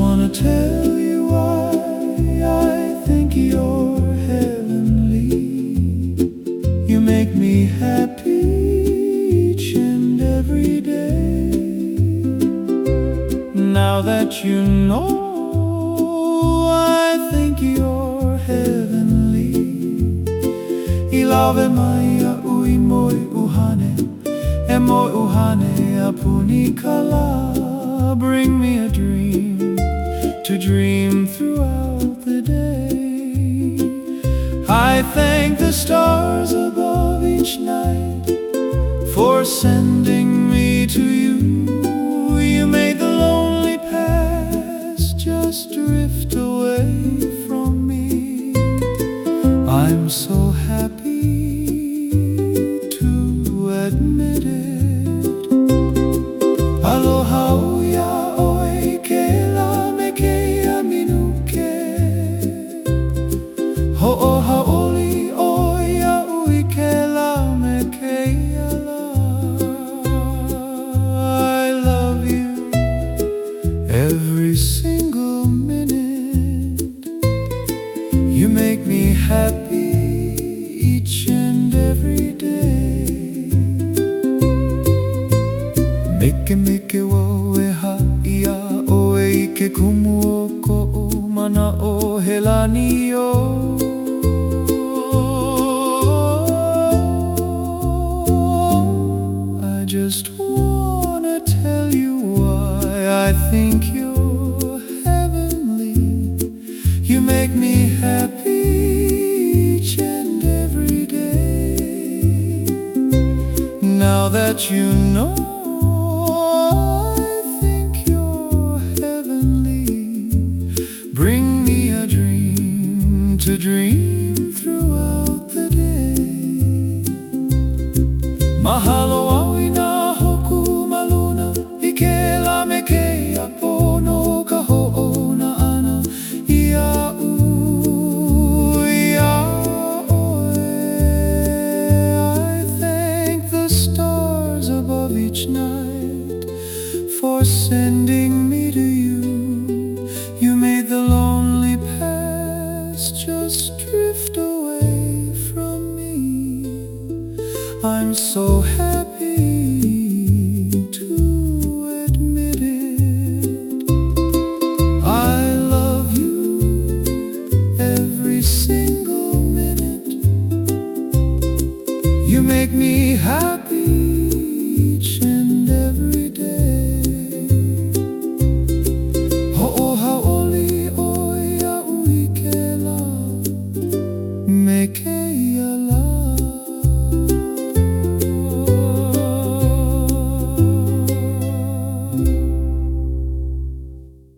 wanna tell you why I think you're heavenly. You make me happy each and every day. Now that you know, I think you're heavenly. Ilave maya ui moi uhane, e moi uhane apuni kala. Bring me a dream to dream throughout the day. I thank the stars above each night for sending me to you. You made the lonely past just drift away from me. I'm so happy to admit it. Aloha. Every single minute, you make me happy each and every day. Meke wo e haia o e ike kumu o ko o mana o helani o. I just wanna tell you why I think you're heavenly. You make me happy each and every day. Now that you know, I think you're heavenly. Bring me a dream to dream throughout the day. Mahalo aui na hoku maluna, ike la meke apono ka ho'o na ana. Ia oe. I thank the stars above each night for sending me to you. You made the lonely past just drift away from me. I'm so happy to admit it. I love you every single minute. You make me happy